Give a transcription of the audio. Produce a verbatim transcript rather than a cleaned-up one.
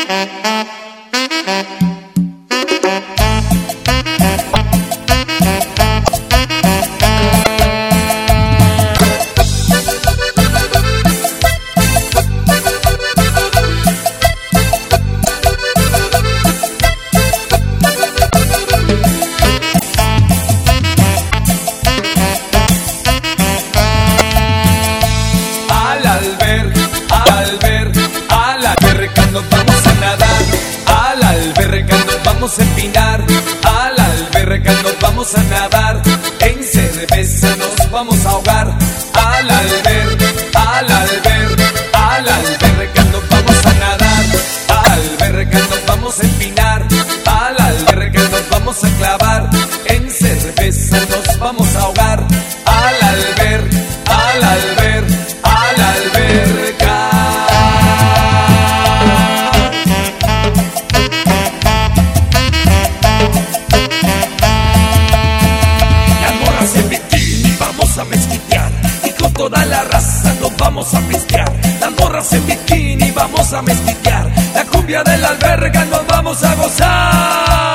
Nos vamos a nadar, a la alberca nos vamos a empinar, a la alberca nos vamos a nadar, en cerveza nos vamos a ahogar, a la alberca, a la alberca, a la alberca nos vamos a nadar, a la alberca nos vamos a empinar, a la alberca nos vamos a clavar, en cerveza nos vamos a ahogar, a la alberca, a la alberca, a la alberca. A mezquitear y con toda la raza nos vamos a pistear. Las morras en bikini vamos a mezquitear. La cumbia de la alberga nos vamos a gozar.